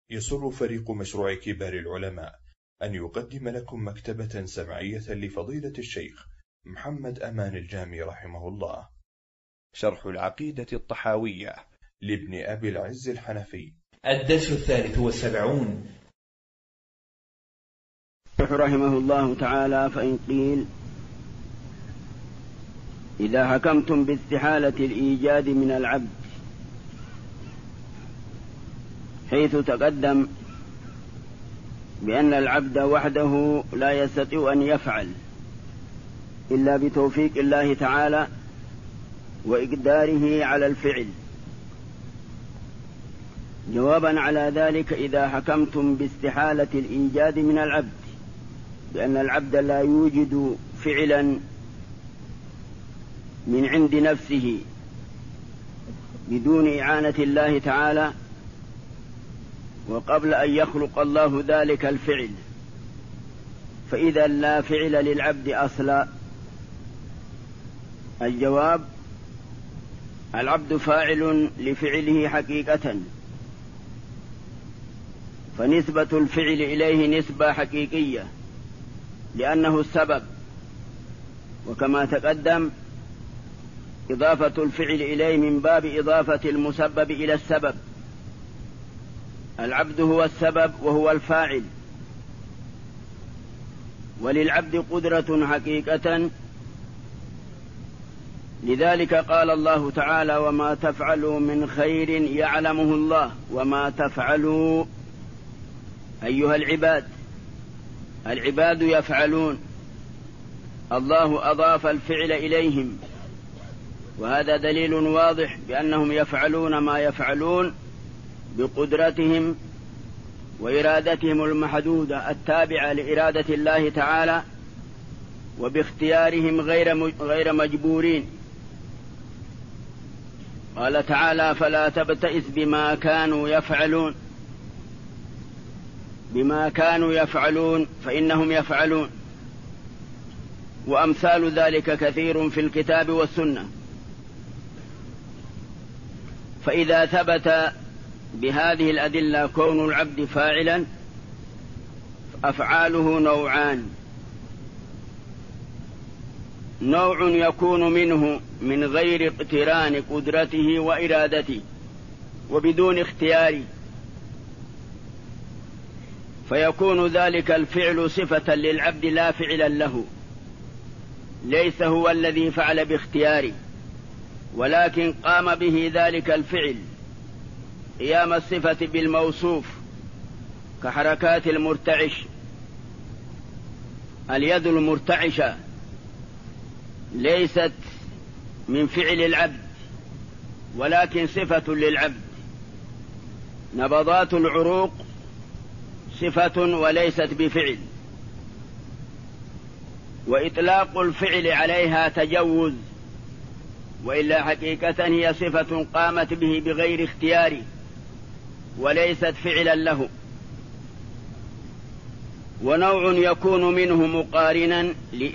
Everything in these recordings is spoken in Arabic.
يسر فريق مشروع كبار العلماء أن يقدم لكم مكتبة سمعية لفضيلة الشيخ محمد أمان الجامي رحمه الله، شرح العقيدة الطحاوية لابن أبي العز الحنفي، الدرس 73. رحمه الله تعالى: فإن قيل إذا حكمتم باستحالة الإيجاد من العبد، حيث تقدم بأن العبد وحده لا يستطيع أن يفعل إلا بتوفيق الله تعالى وإقداره على الفعل. جوابا على ذلك: إذا حكمتم باستحالة الإيجاد من العبد، بأن العبد لا يوجد فعلا من عند نفسه بدون إعانة الله تعالى، وقبل أن يخلق الله ذلك الفعل، فإذا لا فعل للعبد أصلا. الجواب: العبد فاعل لفعله حقيقة، فنسبة الفعل إليه نسبة حقيقية لأنه السبب، وكما تقدم إضافة الفعل إليه من باب إضافة المسبب إلى السبب. العبد هو السبب وهو الفاعل، وللعبد قدرة حقيقة، لذلك قال الله تعالى: وما تفعلوا من خير يعلمه الله وما تفعلوا أيها العباد. العباد يفعلون، الله أضاف الفعل إليهم، وهذا دليل واضح بأنهم يفعلون ما يفعلون بقدرتهم وإرادتهم المحدودة التابعة لإرادة الله تعالى، وباختيارهم غير مجبورين. قال تعالى: فلا تبتئس بما كانوا يفعلون فإنهم يفعلون. وأمثال ذلك كثير في الكتاب والسنة. فإذا ثبت بهذه الأدلة كون العبد فاعلا، أفعاله نوعان: نوع يكون منه من غير اقتران قدرته وإرادته وبدون اختياره، فيكون ذلك الفعل صفة للعبد لا فعلا له، ليس هو الذي فعل باختياره، ولكن قام به ذلك الفعل قيام الصفة بالموصوف، كحركات المرتعش. اليد المرتعشة ليست من فعل العبد ولكن صفة للعبد. نبضات العروق صفة وليست بفعل، وإطلاق الفعل عليها تجوز، وإلا حقيقة هي صفة قامت به بغير اختيار وليست فعلا له. ونوع يكون منه مقارنا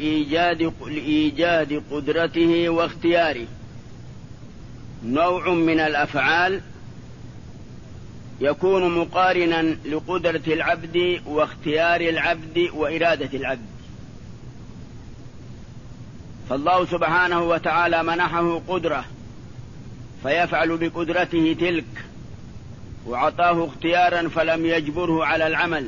لإيجاد قدرته واختياره. نوع من الأفعال يكون مقارنا لقدرة العبد واختيار العبد وإرادة العبد. فالله سبحانه وتعالى منحه قدرة فيفعل بقدرته تلك، وعطاه اختيارا فلم يجبره على العمل،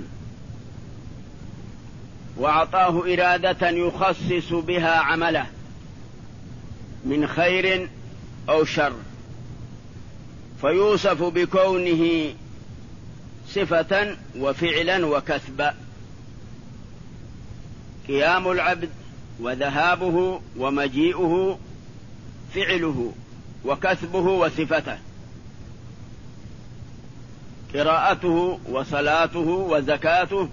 وعطاه إرادة يخصص بها عمله من خير أو شر، فيوصف بكونه صفة وفعلا وكسبا. قيام العبد وذهابه ومجيئه فعله، وكسبه وصفته. قراءته وصلاته وزكاته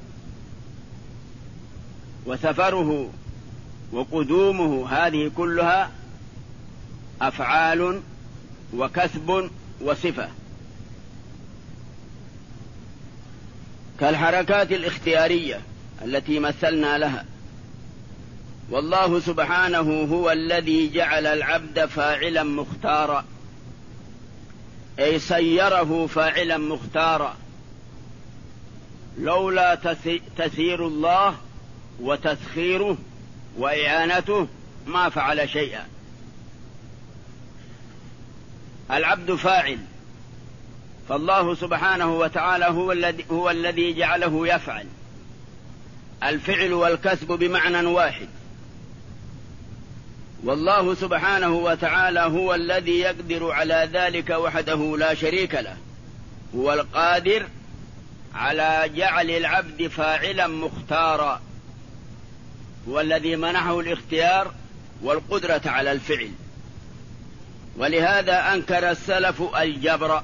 وسفره وقدومه، هذه كلها أفعال وكسب وصفة. كالحركات الاختيارية التي مثلنا لها. والله سبحانه هو الذي جعل العبد فاعلا مختارا، أي سيره فاعلا مختارا، لولا تسيير الله وتسخيره وإعانته ما فعل شيئا. العبد فاعل، فالله سبحانه وتعالى هو الذي جعله يفعل. الفعل والكسب بمعنى واحد، والله سبحانه وتعالى هو الذي يقدر على ذلك وحده لا شريك له. هو القادر على جعل العبد فاعلا مختارا، هو الذي منحه الاختيار والقدرة على الفعل. ولهذا أنكر السلف الجبر،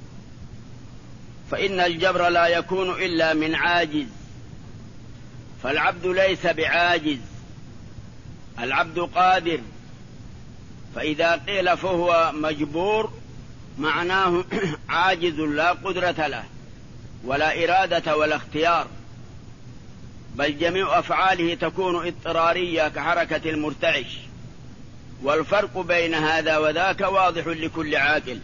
فإن الجبر لا يكون إلا من عاجز، فالعبد ليس بعاجز، العبد قادر. فإذا قيل فهو مجبور معناه عاجز لا قدرة له ولا إرادة ولا اختيار، بل جميع أفعاله تكون اضطرارية كحركة المرتعش. والفرق بين هذا وذاك واضح لكل عاقل،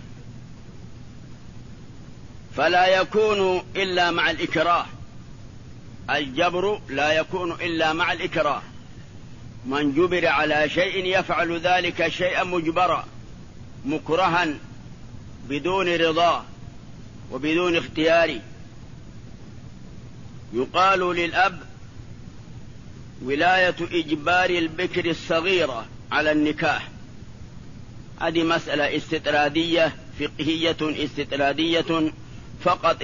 فلا يكون إلا مع الإكراه. الجبر لا يكون إلا مع الإكراه، من جبر على شيء يفعل ذلك شيئا مجبرا مكرها بدون رضا وبدون اختيار. يقال للأب ولاية إجبار البكر الصغيرة على النكاح. هذه مسألة استطرادية فقهية استطرادية فقط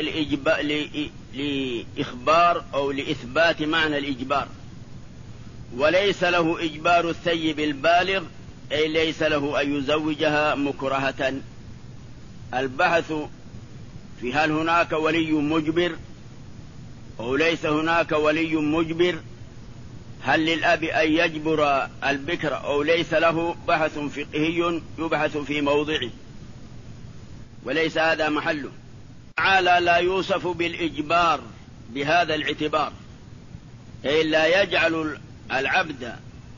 لإخبار أو لإثبات معنى الإجبار، وليس له إجبار الثيب البالغ، أي ليس له أن يزوجها مكرهة. البحث في هل هناك ولي مجبر أو ليس هناك ولي مجبر، هل للأب أن يجبر البكر أو ليس له، بحث فقهي يبحث في موضعه وليس هذا محله. تعالى لا يوصف بالإجبار بهذا الاعتبار، أي لا يجعل العبد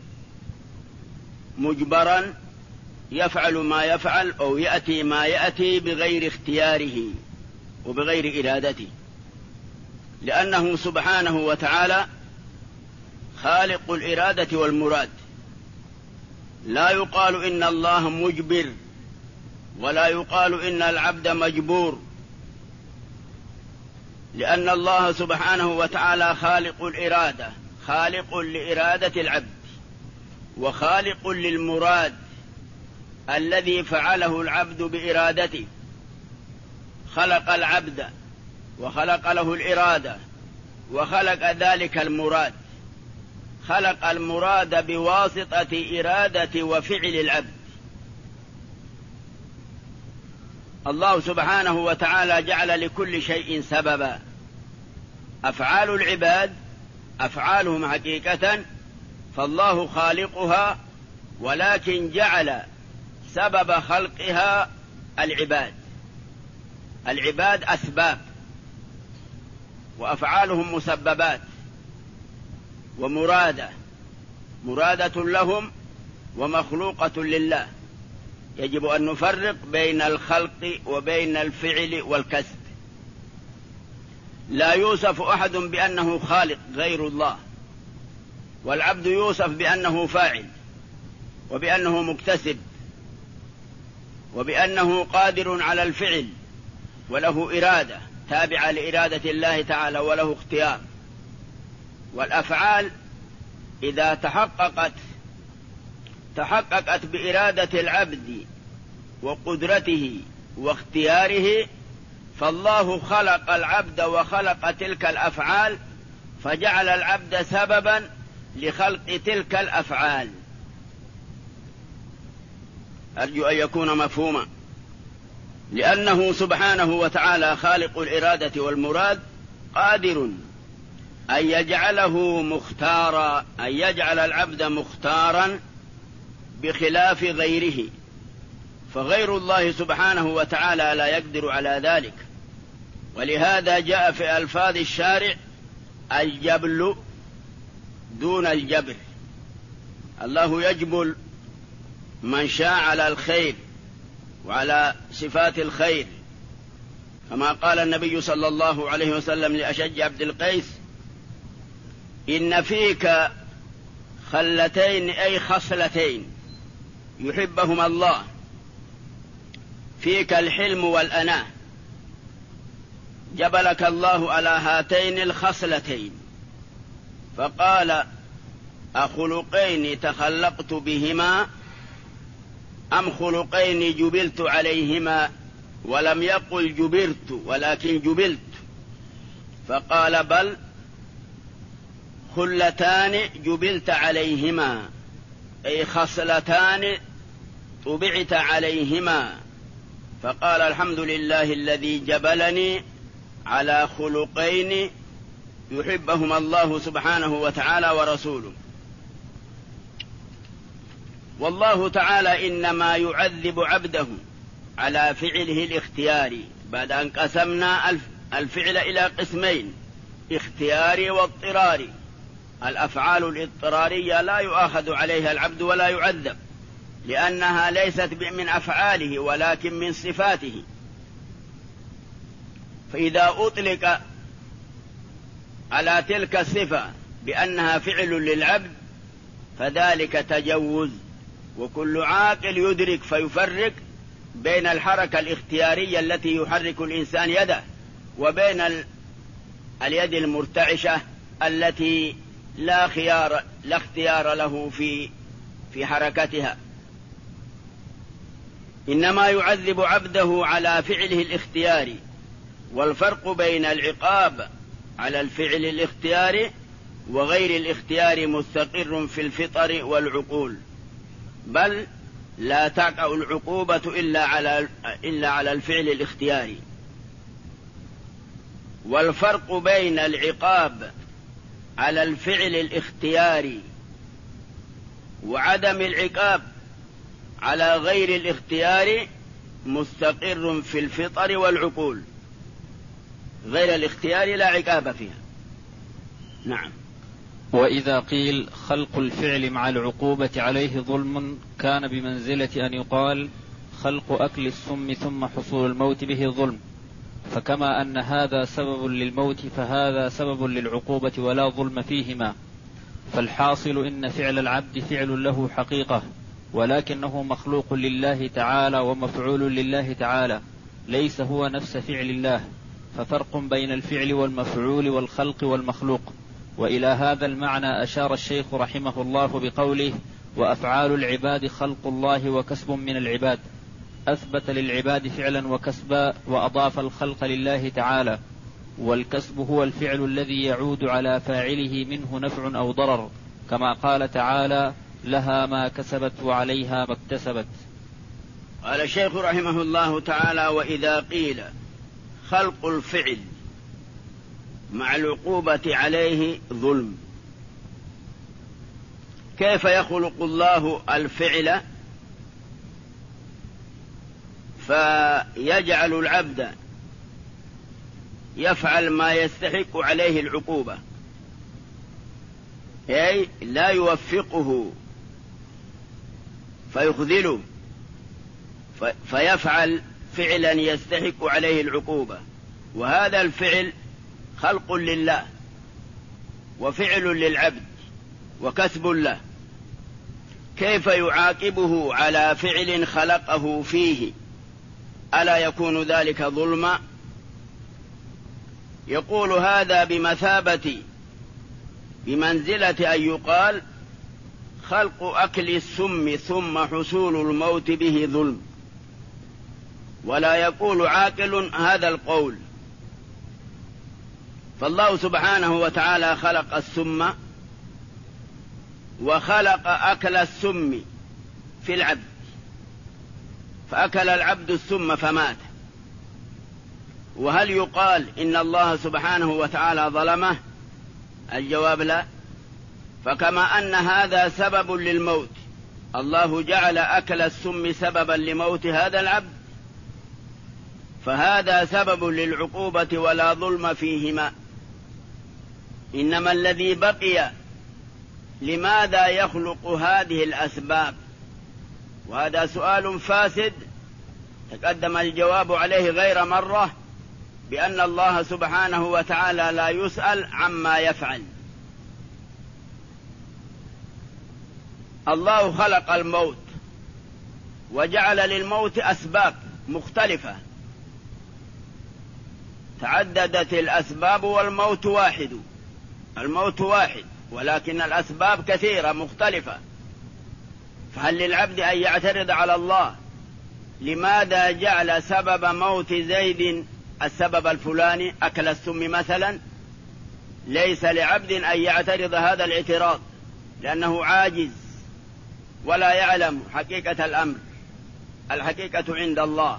مجبرا يفعل ما يفعل أو يأتي ما يأتي بغير اختياره وبغير إرادته، لأنه سبحانه وتعالى خالق الإرادة والمراد. لا يقال إن الله مجبر ولا يقال إن العبد مجبور، لأن الله سبحانه وتعالى خالق الإرادة، خالق لإرادة العبد وخالق للمراد الذي فعله العبد بإرادته. خلق العبد وخلق له الإرادة وخلق ذلك المراد، خلق المراد بواسطة إرادة وفعل العبد. الله سبحانه وتعالى جعل لكل شيء سببا. أفعال العباد أفعالهم حقيقة فالله خالقها، ولكن جعل سبب خلقها العباد. العباد أسباب وأفعالهم مسببات ومرادة لهم ومخلوقة لله. يجب أن نفرق بين الخلق وبين الفعل والكسب. لا يوصف أحد بأنه خالق غير الله، والعبد يوصف بأنه فاعل وبأنه مكتسب وبأنه قادر على الفعل وله إرادة تابعة لإرادة الله تعالى وله اختيار. والأفعال إذا تحققت بإرادة العبد وقدرته واختياره، فالله خلق العبد وخلق تلك الأفعال فجعل العبد سببا لخلق تلك الأفعال. أرجو أن يكون مفهوما، لأنه سبحانه وتعالى خالق الإرادة والمراد قادر أن يجعله مختارا، أن يجعل العبد مختارا بخلاف غيره، فغير الله سبحانه وتعالى لا يقدر على ذلك. ولهذا جاء في ألفاظ الشارع الجبل دون الجبر. الله يجبل من شاء على الخير وعلى صفات الخير، كما قال النبي صلى الله عليه وسلم لأشج عبد القيس: إن فيك خلتين أي خصلتين يحبهما الله، فيك الحلم والأناة، جبلك الله على هاتين الخصلتين. فقال: أخلقين تخلقت بهما أم خلقين جبلت عليهما؟ ولم يقل جبرت ولكن جبلت. فقال: بل خلتان جبلت عليهما، أي خصلتان طبعت عليهما. فقال: الحمد لله الذي جبلني على خلقين يحبهما الله سبحانه وتعالى ورسوله. والله تعالى إنما يعذب عبده على فعله الاختياري، بعد أن قسمنا الفعل إلى قسمين: اختياري واضطراري. الأفعال الاضطرارية لا يؤاخذ عليها العبد ولا يعذب، لأنها ليست من أفعاله ولكن من صفاته. فإذا أطلق على تلك الصفة بأنها فعل للعبد فذلك تجوز. وكل عاقل يدرك فيفرق بين الحركة الاختيارية التي يحرك الإنسان يده وبين اليد المرتعشة التي لا اختيار له في حركتها. إنما يعذب عبده على فعله الاختياري. والفرق بين العقاب على الفعل الاختياري وغير الاختيار مستقر في الفطر والعقول، بل لا تقع العقوبة إلا على الفعل الاختياري. والفرق بين العقاب على الفعل الاختياري وعدم العقاب على غير الاختيار مستقر في الفطر والعقول. غير الاختيار لا عقاب فيها. نعم. وإذا قيل خلق الفعل مع العقوبة عليه ظلم كان بمنزلة أن يقال خلق أكل السم ثم حصول الموت به ظلم، فكما أن هذا سبب للموت فهذا سبب للعقوبة ولا ظلم فيهما. فالحاصل إن فعل العبد فعل له حقيقة، ولكنه مخلوق لله تعالى ومفعول لله تعالى، ليس هو نفس فعل الله. ففرق بين الفعل والمفعول والخلق والمخلوق. وإلى هذا المعنى أشار الشيخ رحمه الله بقوله: وأفعال العباد خلق الله وكسب من العباد. أثبت للعباد فعلا وكسبا وأضاف الخلق لله تعالى. والكسب هو الفعل الذي يعود على فاعله منه نفع أو ضرر، كما قال تعالى: لها ما كسبت وعليها ما اكتسبت. قال الشيخ رحمه الله تعالى: وإذا قيل خلق الفعل مع العقوبة عليه ظلم، كيف يخلق الله الفعل فيجعل العبد يفعل ما يستحق عليه العقوبة، أي لا يوفقه فيخذله فيفعل فعلا يستحق عليه العقوبة؟ وهذا الفعل خلق لله وفعل للعبد وكسب له، كيف يعاقبه على فعل خلقه فيه؟ ألا يكون ذلك ظلما؟ يقول هذا بمنزلة أن يقال خلق أكل السم ثم حصول الموت به ظلم، ولا يقول عاقل هذا القول. فالله سبحانه وتعالى خلق السم وخلق أكل السم في العبد، فأكل العبد السم فمات. وهل يقال إن الله سبحانه وتعالى ظلمه؟ الجواب لا. فكما أن هذا سبب للموت، الله جعل أكل السم سببا لموت هذا العبد، فهذا سبب للعقوبة ولا ظلم فيهما. إنما الذي بقي لماذا يخلق هذه الأسباب؟ وهذا سؤال فاسد تقدم الجواب عليه غير مرة، بأن الله سبحانه وتعالى لا يسأل عما يفعل. الله خلق الموت وجعل للموت أسباب مختلفة، تعددت الأسباب والموت واحد. الموت واحد ولكن الأسباب كثيرة مختلفة. فهل للعبد أن يعترض على الله لماذا جعل سبب موت زيد السبب الفلاني أكل السم مثلا؟ ليس لعبد أن يعترض هذا الاعتراض، لأنه عاجز ولا يعلم حقيقة الأمر. الحقيقة عند الله،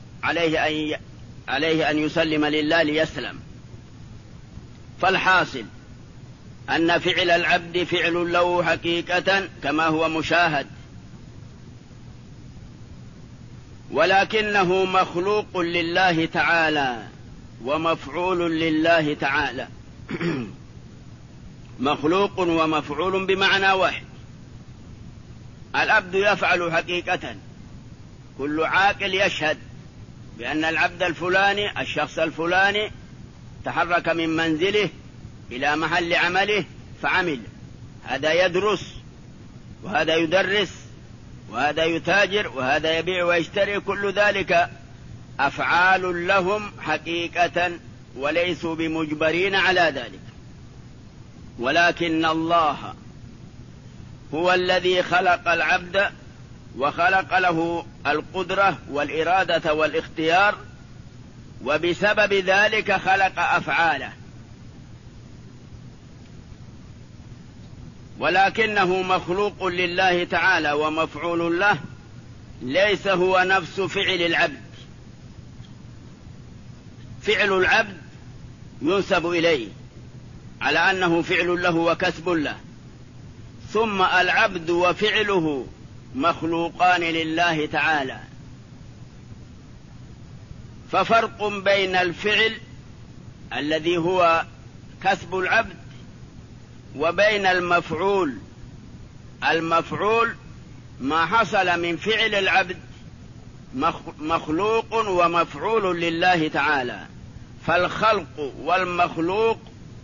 عليه أن يسلم لله ليسلم. فالحاصل أن فعل العبد فعل له حقيقة كما هو مشاهد، ولكنه مخلوق لله تعالى ومفعول لله تعالى. مخلوق ومفعول بمعنى واحد. العبد يفعل حقيقة، كل عاقل يشهد بأن العبد الفلاني الشخص الفلاني تحرك من منزله إلى محل عمله فعمل. هذا يدرس وهذا يدرس وهذا يتاجر وهذا يبيع ويشتري، كل ذلك أفعال لهم حقيقة وليسوا بمجبرين على ذلك. ولكن الله هو الذي خلق العبد وخلق له القدرة والإرادة والاختيار، وبسبب ذلك خلق أفعاله. ولكنه مخلوق لله تعالى ومفعول له، ليس هو نفس فعل العبد. فعل العبد ينسب إليه على أنه فعل له وكسب له، ثم العبد وفعله مخلوقان لله تعالى. ففرق بين الفعل الذي هو كسب العبد وبين المفعول. المفعول ما حصل من فعل العبد مخلوق ومفعول لله تعالى. فالخلق والمخلوق،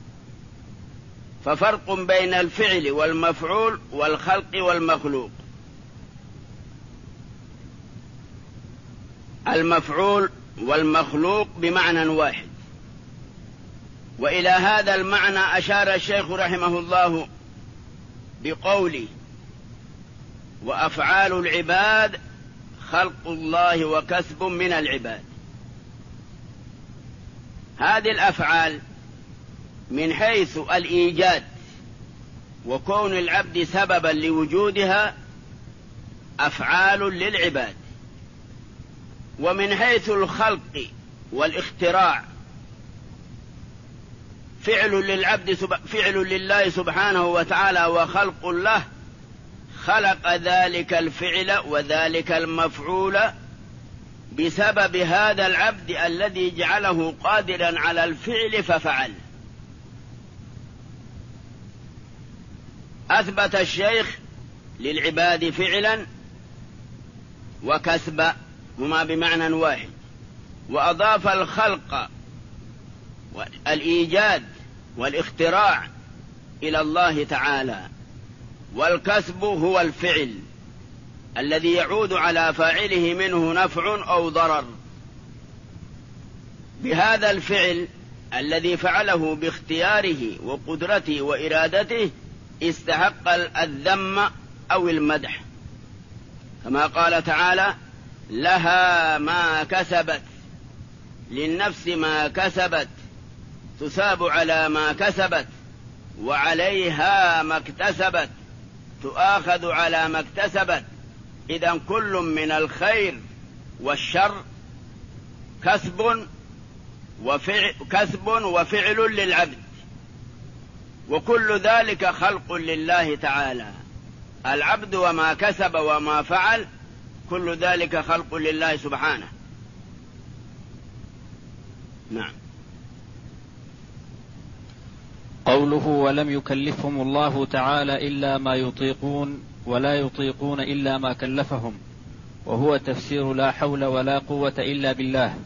ففرق بين الفعل والمفعول والخلق والمخلوق. المفعول والمخلوق بمعنى واحد. وإلى هذا المعنى أشار الشيخ رحمه الله بقوله: وأفعال العباد خلق الله وكسب من العباد. هذه الأفعال من حيث الإيجاد وكون العبد سببا لوجودها أفعال للعباد، ومن حيث الخلق والاختراع فعل لله سبحانه وتعالى وخلق له. خلق ذلك الفعل وذلك المفعول بسبب هذا العبد الذي جعله قادرا على الفعل ففعل. أثبت الشيخ للعباد فعلا وكسبا هما بمعنى واحد، وأضاف الخلق والإيجاد والاختراع إلى الله تعالى. والكسب هو الفعل الذي يعود على فاعله منه نفع أو ضرر. بهذا الفعل الذي فعله باختياره وقدرته وإرادته استحق الذم أو المدح، كما قال تعالى: لها ما كسبت، للنفس ما كسبت، تثاب على ما كسبت، وعليها ما اكتسبت، تؤاخذ على ما اكتسبت. إذن كل من الخير والشر كسب وفعل للعبد، وكل ذلك خلق لله تعالى. العبد وما كسب وما فعل كل ذلك خلق لله سبحانه. نعم. قوله: ولم يكلفهم الله تعالى إلا ما يطيقون ولا يطيقون إلا ما كلفهم، وهو تفسير لا حول ولا قوة إلا بالله.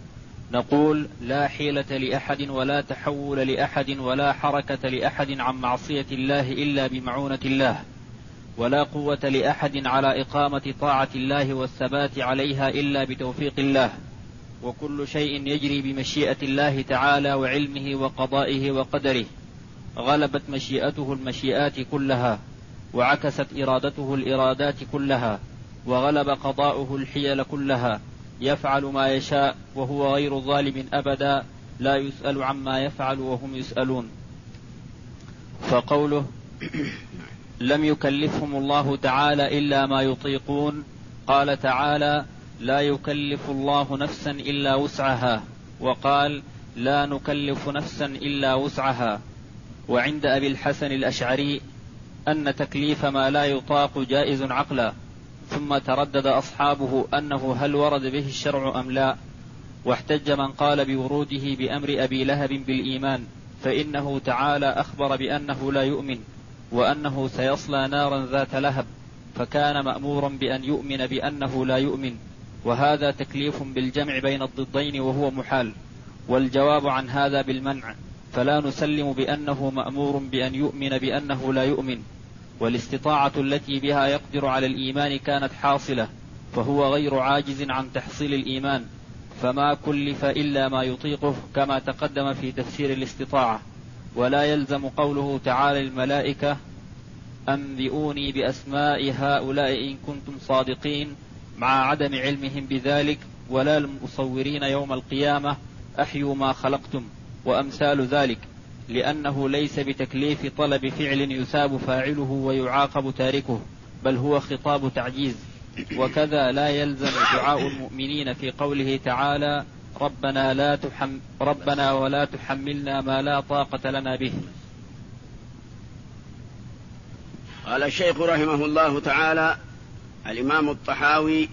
نقول لا حيلة لأحد ولا تحول لأحد ولا حركة لأحد عن معصية الله إلا بمعونة الله، ولا قوة لأحد على إقامة طاعة الله والثبات عليها إلا بتوفيق الله، وكل شيء يجري بمشيئة الله تعالى وعلمه وقضائه وقدره، غلبت مشيئته المشيئات كلها، وعكست إرادته الإرادات كلها، وغلب قضاؤه الحيل كلها، يفعل ما يشاء وهو غير ظالم أبدا، لا يسأل عما يفعل وهم يسألون. فقوله لم يكلفهم الله تعالى إلا ما يطيقون، قال تعالى لا يكلف الله نفسا إلا وسعها، وقال لا نكلف نفسا إلا وسعها. وعند أبي الحسن الأشعري أن تكليف ما لا يطاق جائز عقلا، ثم تردد أصحابه أنه هل ورد به الشرع أم لا، واحتج من قال بوروده بأمر أبي لهب بالإيمان، فإنه تعالى أخبر بأنه لا يؤمن وأنه سيصلى نارا ذات لهب، فكان مأمورا بأن يؤمن بأنه لا يؤمن، وهذا تكليف بالجمع بين الضدين وهو محال، والجواب عن هذا بالمنع، فلا نسلم بأنه مأمور بأن يؤمن بأنه لا يؤمن، والاستطاعة التي بها يقدر على الإيمان كانت حاصلة، فهو غير عاجز عن تحصيل الإيمان، فما كلف إلا ما يطيقه كما تقدم في تفسير الاستطاعة. ولا يلزم قوله تعالى الملائكة أنبئوني بأسماء هؤلاء إن كنتم صادقين، مع عدم علمهم بذلك، ولا المصورين يوم القيامة أحيوا ما خلقتم وأمثال ذلك، لأنه ليس بتكليف طلب فعل يثاب فاعله ويعاقب تاركه، بل هو خطاب تعجيز. وكذا لا يلزم دعاء المؤمنين في قوله تعالى ربنا ولا تحملنا ما لا طاقة لنا به. قال الشيخ رحمه الله تعالى الإمام الطحاوي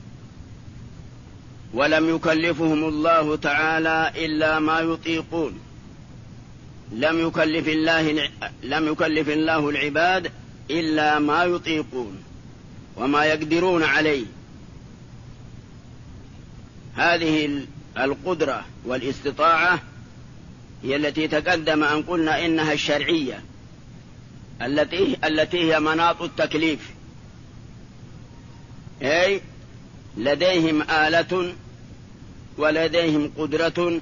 ولم يكلفهم الله تعالى إلا ما يطيقون. لم يكلف الله العباد إلا ما يطيقون وما يقدرون عليه. هذه القدرة والاستطاعة هي التي تقدم أن قلنا إنها الشرعية، التي هي مناط التكليف، أي لديهم آلة ولديهم قدرة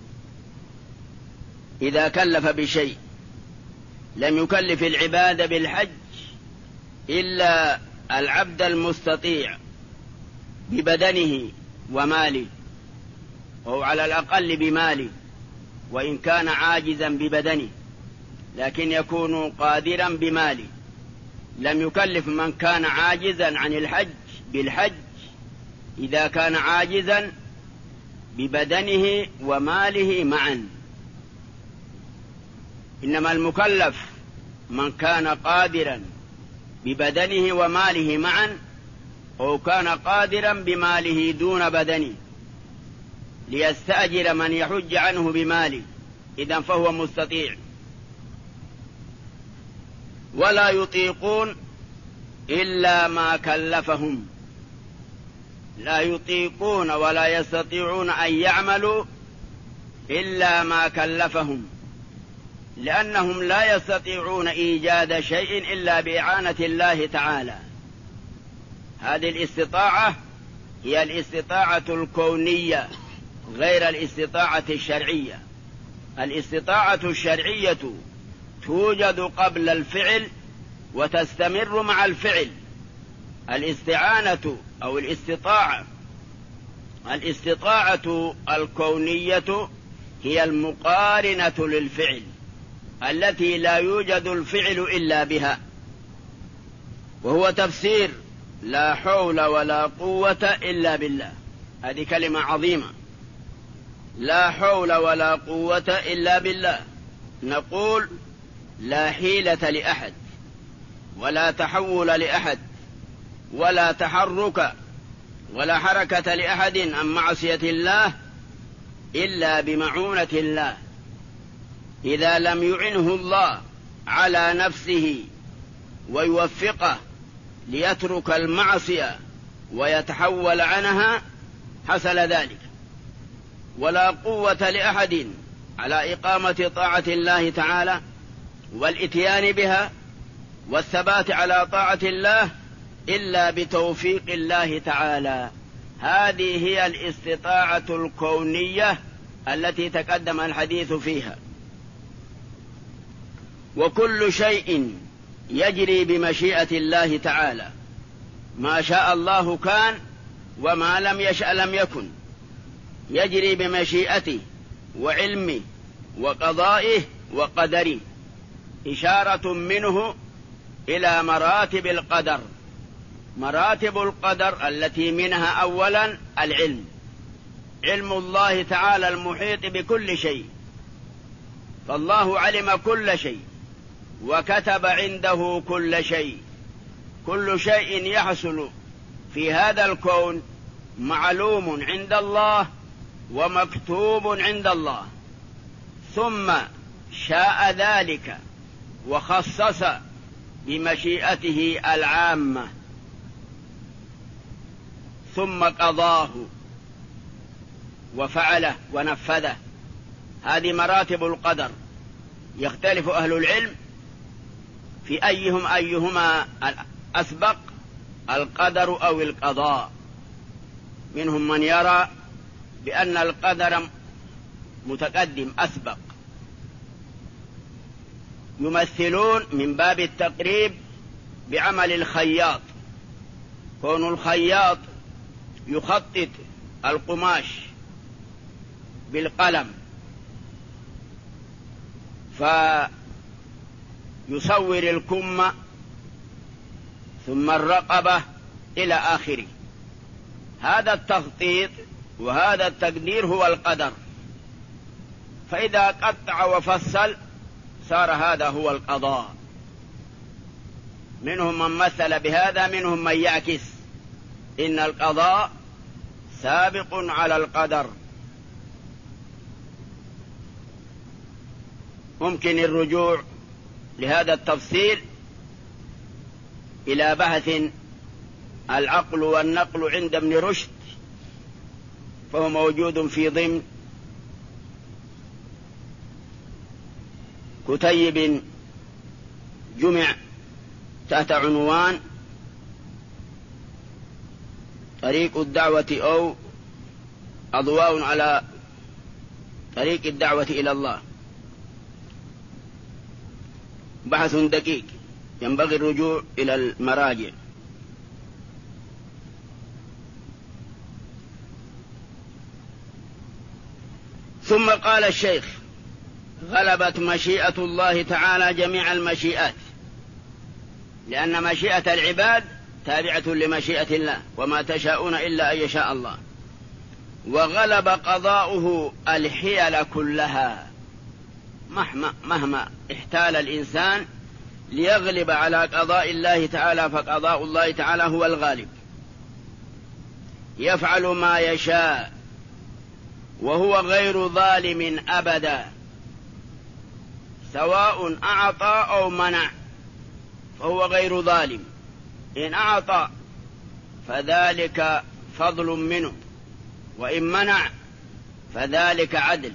إذا كلف بشيء. لم يكلف العباد بالحج إلا العبد المستطيع ببدنه وماله، وهو على الأقل بماله، وإن كان عاجزا ببدنه لكن يكون قادرا بماله. لم يكلف من كان عاجزا عن الحج بالحج إذا كان عاجزا ببدنه وماله معا، إنما المكلف من كان قادرا ببدنه وماله معا، أو كان قادرا بماله دون بدنه، ليستأجر من يحج عنه بماله، إذن فهو مستطيع. ولا يطيقون إلا ما كلفهم، لا يطيقون ولا يستطيعون أن يعملوا إلا ما كلفهم، لأنهم لا يستطيعون إيجاد شيء إلا بإعانة الله تعالى. هذه الاستطاعة هي الاستطاعة الكونية غير الاستطاعة الشرعية. الاستطاعة الشرعية توجد قبل الفعل وتستمر مع الفعل. الاستعانة أو الاستطاعة الكونية هي المقارنة للفعل التي لا يوجد الفعل إلا بها، وهو تفسير لا حول ولا قوة إلا بالله. هذه كلمة عظيمة، لا حول ولا قوة إلا بالله. نقول لا حيلة لأحد ولا تحول لأحد ولا تحرك ولا حركة لأحد عن معصية الله إلا بمعونة الله. إذا لم يعنه الله على نفسه ويوفقه ليترك المعصية ويتحول عنها حصل ذلك. ولا قوة لأحد على إقامة طاعة الله تعالى والإتيان بها والثبات على طاعة الله إلا بتوفيق الله تعالى. هذه هي الاستطاعة الكونية التي تقدم الحديث فيها. وكل شيء يجري بمشيئة الله تعالى، ما شاء الله كان وما لم يشأ لم يكن، يجري بمشيئته وعلمه وقضائه وقدره، إشارة منه إلى مراتب القدر. مراتب القدر التي منها أولا العلم، علم الله تعالى المحيط بكل شيء، فالله علم كل شيء وكتب عنده كل شيء. كل شيء يحصل في هذا الكون معلوم عند الله ومكتوب عند الله، ثم شاء ذلك وخصص بمشيئته العامة، ثم قضاه وفعله ونفذه. هذه مراتب القدر. يختلف أهل العلم في أيهما أسبق، القدر أو القضاء. منهم من يرى بأن القدر متقدم أسبق، يمثلون من باب التقريب بعمل الخياط. كون الخياط يخطط القماش بالقلم فيصور الكم ثم الرقبة إلى آخره، هذا التخطيط وهذا التقدير هو القدر. فإذا قطع وفصل صار هذا هو القضاء. منهم من مثل بهذا، منهم من يعكس، إن القضاء سابق على القدر. ممكن الرجوع لهذا التفصيل إلى بحث العقل والنقل عند ابن رشد، فهو موجود في ضمن كتيب جمع تحت عنوان طريق الدعوة أو أضواء على طريق الدعوة إلى الله. بحث دقيق ينبغي الرجوع إلى المراجع. ثم قال الشيخ: غلبت مشيئة الله تعالى جميع المشيئات، لأن مشيئة العباد تابعة لمشيئة الله، وما تشاءون إلا أن يشاء الله. وغلب قضاؤه الحيل كلها، مهما احتال الإنسان ليغلب على قضاء الله تعالى، فقضاء الله تعالى هو الغالب. يفعل ما يشاء وهو غير ظالم أبدا، سواء أعطى أو منع فهو غير ظالم. إن أعطى فذلك فضل منه، وإن منع فذلك عدل.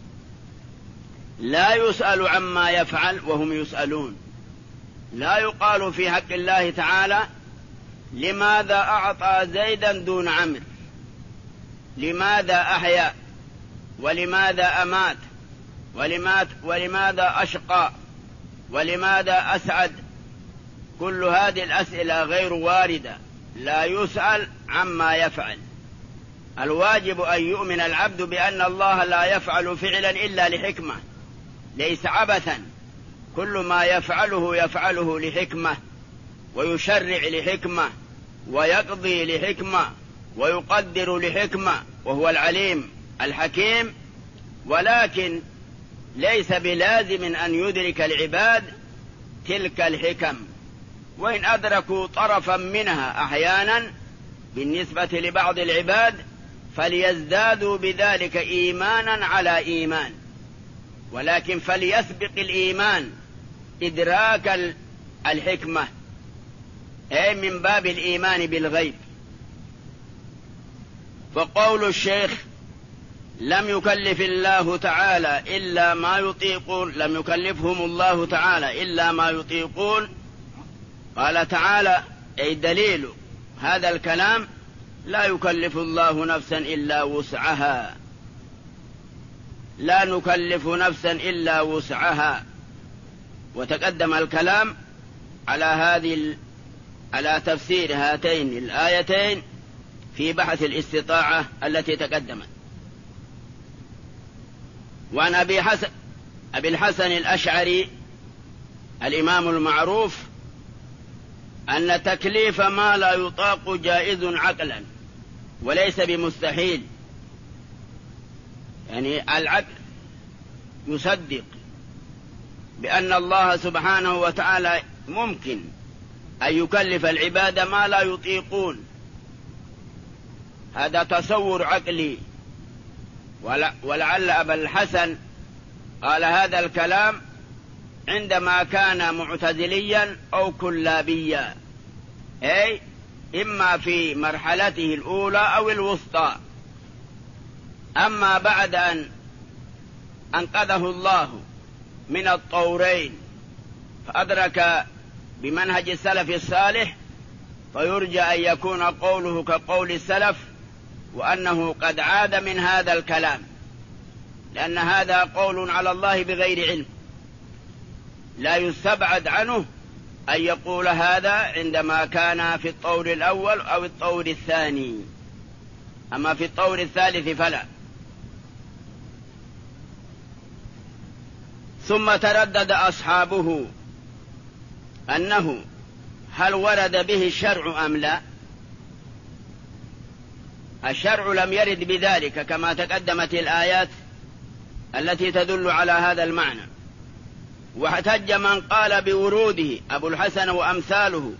لا يسأل عما يفعل وهم يسألون. لا يقال في حق الله تعالى: لماذا أعطى زيدا دون عمرو؟ لماذا أحيا؟ ولماذا أمات؟ ولماذا أشقى؟ ولماذا أسعد؟ كل هذه الأسئلة غير واردة. لا يسأل عما يفعل. الواجب أن يؤمن العبد بأن الله لا يفعل فعلا إلا لحكمة، ليس عبثا. كل ما يفعله لحكمة، ويشرع لحكمة، ويقضي لحكمة، ويقدر لحكمة، وهو العليم الحكيم. ولكن ليس بلازم أن يدرك العباد تلك الحكم، وإن أدركوا طرفا منها أحيانا بالنسبة لبعض العباد فليزدادوا بذلك إيمانا على إيمان، ولكن فليسبق الإيمان إدراك الحكمة، أي من باب الإيمان بالغيب. فقول الشيخ: لم يكلف الله تعالى إلا ما يطيقون، لم يكلفهم الله تعالى إلا ما يطيقون. قال تعالى أي دليل هذا الكلام: لا يكلف الله نفسا إلا وسعها، لا نكلف نفسا إلا وسعها. وتقدم الكلام على تفسير هاتين الآيتين في بحث الاستطاعة التي تقدمت. وعن أبي الحسن الأشعري الإمام المعروف أن تكليف ما لا يطاق جائز عقلا وليس بمستحيل. يعني العقل يصدق بأن الله سبحانه وتعالى ممكن أن يكلف العباد ما لا يطيقون، هذا تصور عقلي. ولعل أبا الحسن قال هذا الكلام عندما كان معتزليا أو كلابيا، أي إما في مرحلته الأولى أو الوسطى. أما بعد أن أنقذه الله من الطورين فأدرك بمنهج السلف الصالح، فيرجى أن يكون قوله كقول السلف، وأنه قد عاد من هذا الكلام، لأن هذا قول على الله بغير علم، لا يستبعد عنه أن يقول هذا عندما كان في الطور الأول أو الطور الثاني، أما في الطور الثالث فلا. ثم تردد أصحابه أنه هل ورد به الشرع أم لا. الشرع لم يرد بذلك كما تقدمت الآيات التي تدل على هذا المعنى. واحتج من قال بوروده أبو الحسن وأمثاله،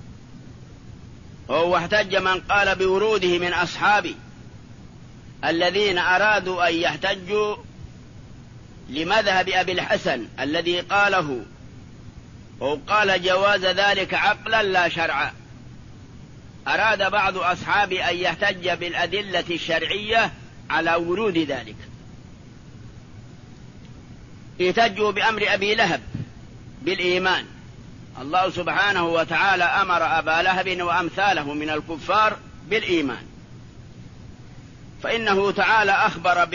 واحتج من قال بوروده من أصحابه الذين أرادوا أن يحتجوا لمذهب أبي الحسن الذي قاله، أو قال جواز ذلك عقلا لا شرعا. أراد بعض أصحاب أن يحتج بالأدلة الشرعية على ورود ذلك. احتجوا بأمر أبي لهب بالإيمان. الله سبحانه وتعالى أمر أبا لهب وأمثاله من الكفار بالإيمان، فإنه تعالى أخبر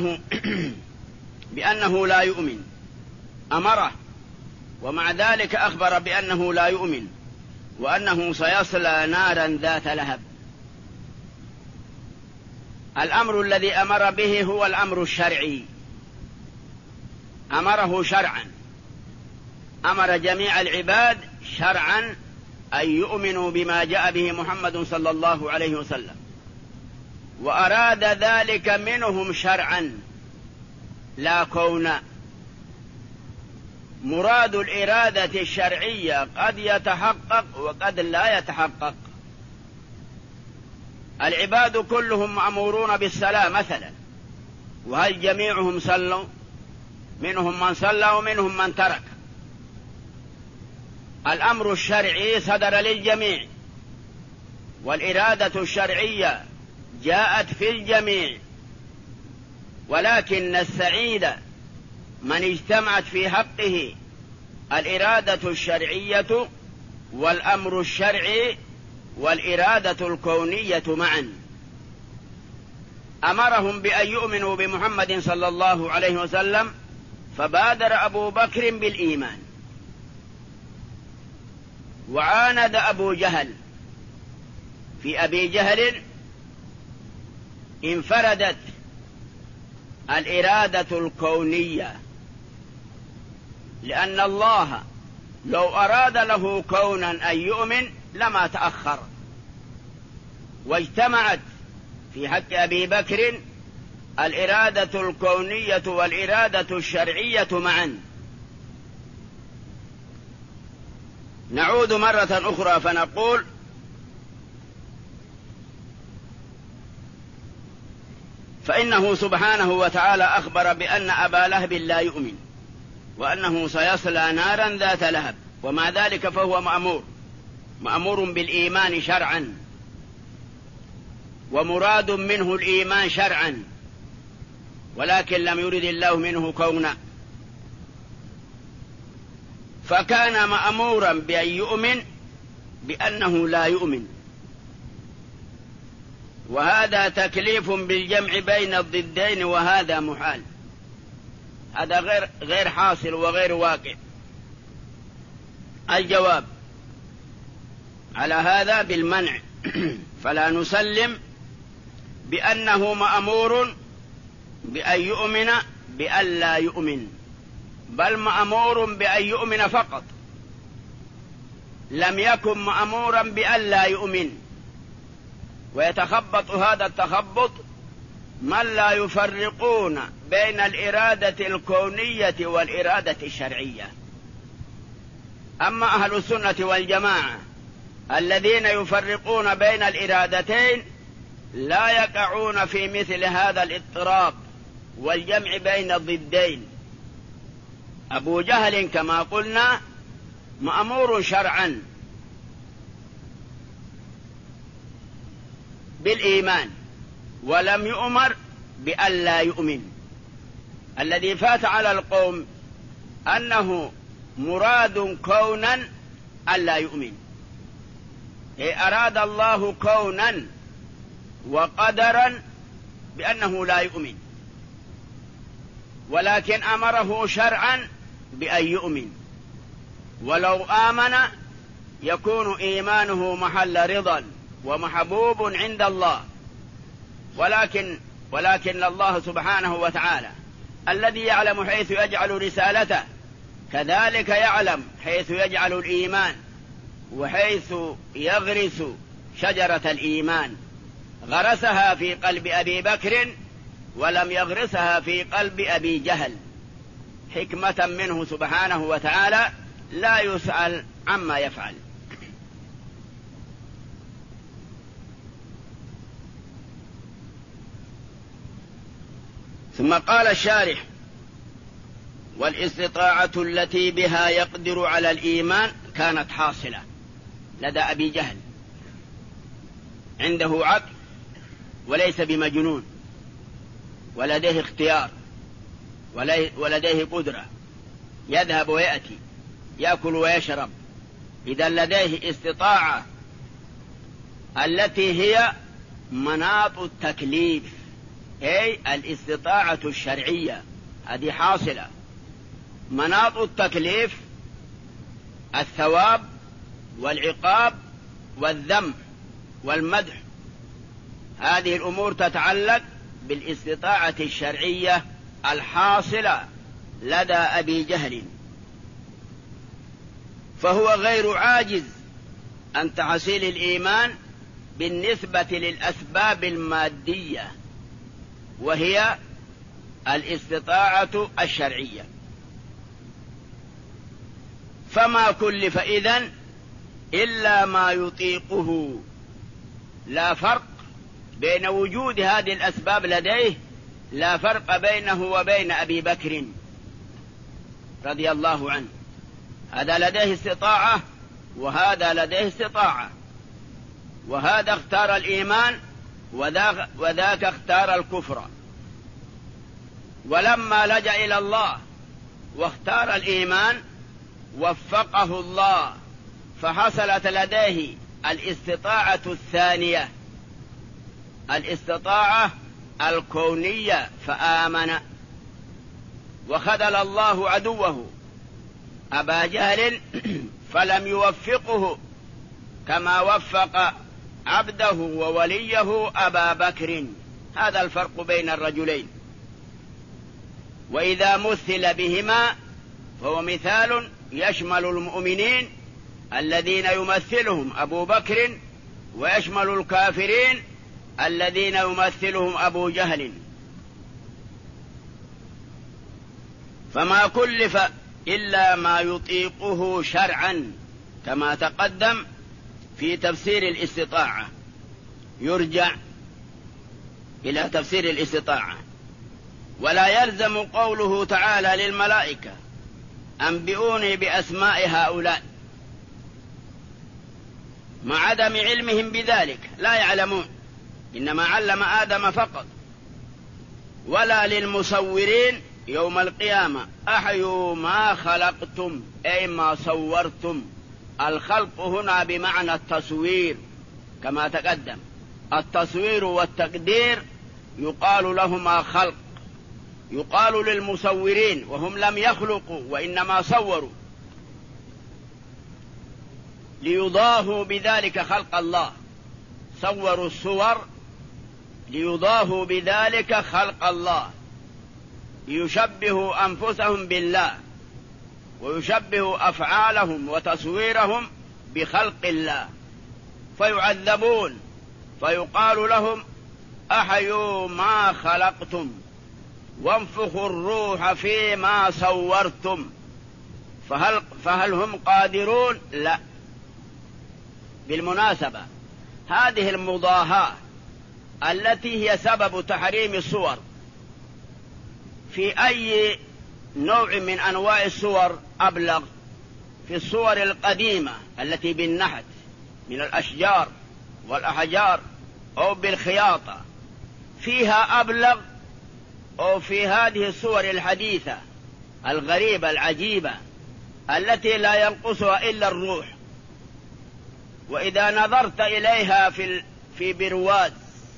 بأنه لا يؤمن، أمره، ومع ذلك أخبر بأنه لا يؤمن وأنه سيصلى نارا ذات لهب. الأمر الذي أمر به هو الأمر الشرعي، أمره شرعا، أمر جميع العباد شرعا أن يؤمنوا بما جاء به محمد صلى الله عليه وسلم، وأراد ذلك منهم شرعا لا كونا. مراد الإرادة الشرعية قد يتحقق وقد لا يتحقق. العباد كلهم مأمورون بالصلاة مثلا، وهل جميعهم صلوا؟ منهم من صلى ومنهم من ترك. الأمر الشرعي صدر للجميع، والإرادة الشرعية جاءت في الجميع، ولكن السعيد من اجتمعت في حقه الإرادة الشرعية والأمر الشرعي والإرادة الكونية معا. أمرهم بأن يؤمنوا بمحمد صلى الله عليه وسلم، فبادر أبو بكر بالإيمان، وعاند أبو جهل. في أبي جهل انفردت الإرادة الكونية، لأن الله لو أراد له كونا أن يؤمن لما تأخر، واجتمعت في حق أبي بكر الإرادة الكونية والإرادة الشرعية معا. نعود مرة أخرى فنقول فإنه سبحانه وتعالى أخبر بأن أبا لهب لا يؤمن وأنه سيصلى نارا ذات لهب، ومع ذلك فهو مأمور بالإيمان شرعا، ومراد منه الإيمان شرعا، ولكن لم يرد الله منه كونا، فكان مأمورا بأن يؤمن بأنه لا يؤمن، وهذا تكليف بالجمع بين الضدين، وهذا محال، هذا غير حاصل وغير واقع. الجواب على هذا بالمنع، فلا نسلم بأنه مأمور بأن يؤمن بأن لا يؤمن، بل مأمور بأن يؤمن فقط، لم يكن مأمورا بأن لا يؤمن. ويتخبط هذا التخبط من لا يفرقون بين الإرادة الكونية والإرادة الشرعية. أما أهل السنة والجماعة الذين يفرقون بين الإرادتين لا يقعون في مثل هذا الاضطراب والجمع بين الضدين. أبو جهل كما قلنا مأمور شرعا بالإيمان، ولم يؤمر بأن لا يؤمن. الذي فات على القوم أنه مراد كونا أن لا يؤمن، أراد الله كونا وقدرا بأنه لا يؤمن، ولكن أمره شرعا بأن يؤمن، ولو آمن يكون إيمانه محل رضا ومحبوب عند الله. ولكن الله سبحانه وتعالى الذي يعلم حيث يجعل رسالته كذلك يعلم حيث يجعل الإيمان وحيث يغرس شجرة الإيمان. غرسها في قلب أبي بكر ولم يغرسها في قلب أبي جهل، حكمة منه سبحانه وتعالى، لا يسأل عما يفعل. ثم قال الشارح: والاستطاعة التي بها يقدر على الإيمان كانت حاصلة لدى أبي جهل، عنده عقل وليس بمجنون، ولديه اختيار ولديه قدرة، يذهب ويأتي، يأكل ويشرب. إذا لديه استطاعة التي هي مناط التكليف، أي الاستطاعة الشرعية، هذه حاصلة. مناط التكليف الثواب والعقاب والذم والمدح، هذه الأمور تتعلق بالاستطاعة الشرعية الحاصلة لدى أبي جهل، فهو غير عاجز عن تحصيل الإيمان بالنسبة للأسباب المادية، وهي الاستطاعة الشرعية. فما كلف إذن إلا ما يطيقه، لا فرق بين وجود هذه الأسباب لديه، لا فرق بينه وبين أبي بكر رضي الله عنه، هذا لديه استطاعة وهذا لديه استطاعة، وهذا اختار الإيمان وذاك اختار الكفر. ولما لجأ إلى الله واختار الإيمان وفقه الله، فحصلت لديه الاستطاعة الثانية، الاستطاعة الكونية، فآمن. وخذل الله عدوه أبا جهل فلم يوفقه كما وفق عبده ووليه أبا بكر. هذا الفرق بين الرجلين. وإذا مثل بهما فهو مثال يشمل المؤمنين الذين يمثلهم أبو بكر، ويشمل الكافرين الذين يمثلهم أبو جهل. فما كلف إلا ما يطيقه شرعا، كما تقدم في تفسير الاستطاعة، يرجع إلى تفسير الاستطاعة. ولا يلزم قوله تعالى للملائكة: أنبئوني بأسماء هؤلاء، مع عدم علمهم بذلك، لا يعلمون، إنما علم آدم فقط. ولا للمصورين يوم القيامة أحيوا ما خلقتم أي ما صورتم. الخلق هنا بمعنى التصوير كما تقدم، التصوير والتقدير يقال لهما خلق. يقال للمصورين وهم لم يخلقوا وإنما صوروا ليضاهوا بذلك خلق الله، صوروا الصور ليضاهوا بذلك خلق الله، ليشبهوا أنفسهم بالله ويشبهوا أفعالهم وتصويرهم بخلق الله، فيعذبون فيقال لهم أحيوا ما خلقتم وانفخوا الروح فيما صورتم. فهل هم قادرون؟ لا. بالمناسبة هذه المضاهاة التي هي سبب تحريم الصور في أي نوع من أنواع الصور أبلغ؟ في الصور القديمة التي بالنحت من الأشجار والأحجار أو بالخياطة فيها أبلغ، أو في هذه الصور الحديثة الغريبة العجيبة التي لا ينقصها إلا الروح، وإذا نظرت إليها في برواز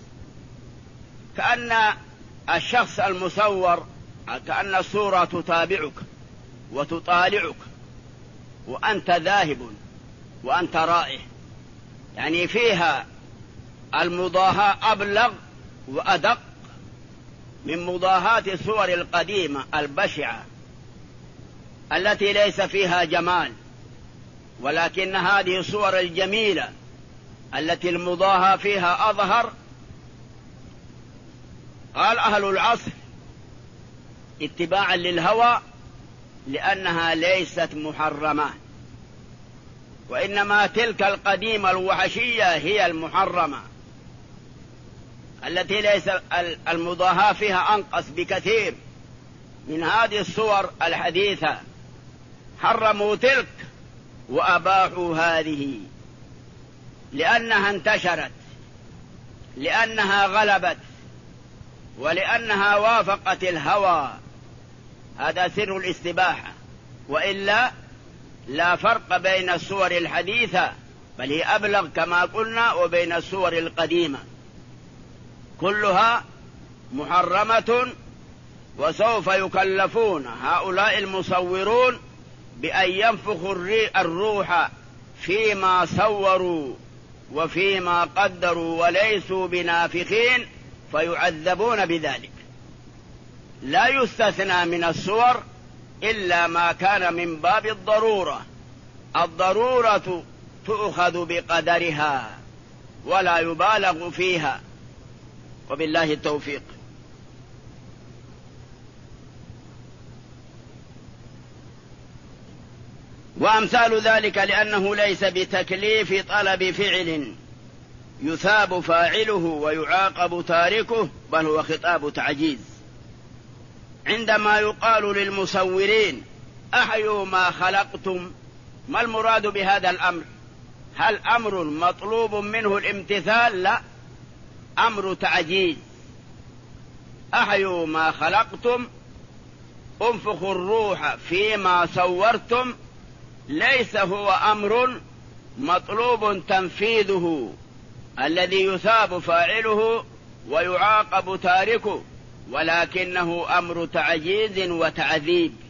كأن الشخص المصور، كأن الصورة تتابعك وتطالعك وأنت ذاهب وأنت رائح، يعني فيها المضاهاة أبلغ وأدق من مضاهاة الصور القديمة البشعة التي ليس فيها جمال، ولكن هذه الصور الجميلة التي المضاهاة فيها أظهر. قال أهل العصر اتباعا للهوى لأنها ليست محرمة، وإنما تلك القديمة الوحشية هي المحرمة التي ليس المضاهاة فيها أنقص بكثير من هذه الصور الحديثة. حرموا تلك وأباحوا هذه لأنها انتشرت، لأنها غلبت، ولأنها وافقت الهوى. هذا سر الاستباحة، وإلا لا فرق بين الصور الحديثة بل هي أبلغ كما قلنا وبين الصور القديمة، كلها محرمة. وسوف يكلفون هؤلاء المصورون بأن ينفخوا الروح فيما صوروا وفيما قدروا وليسوا بنافخين، فيعذبون بذلك. لا يستثنى من الصور إلا ما كان من باب الضرورة، الضرورة تؤخذ بقدرها ولا يبالغ فيها، وبالله التوفيق. وأمثال ذلك لأنه ليس بتكليف طلب فعل يثاب فاعله ويعاقب تاركه، بل هو خطاب تعجيز. عندما يقال للمصورين أحيوا ما خلقتم، ما المراد بهذا الأمر؟ هل أمر مطلوب منه الامتثال؟ لا، أمر تعجيز. أحيوا ما خلقتم، انفخوا الروح فيما صورتم، ليس هو أمر مطلوب تنفيذه الذي يثاب فاعله ويعاقب تاركه، ولكنه أمر تعجيز وتعذيب.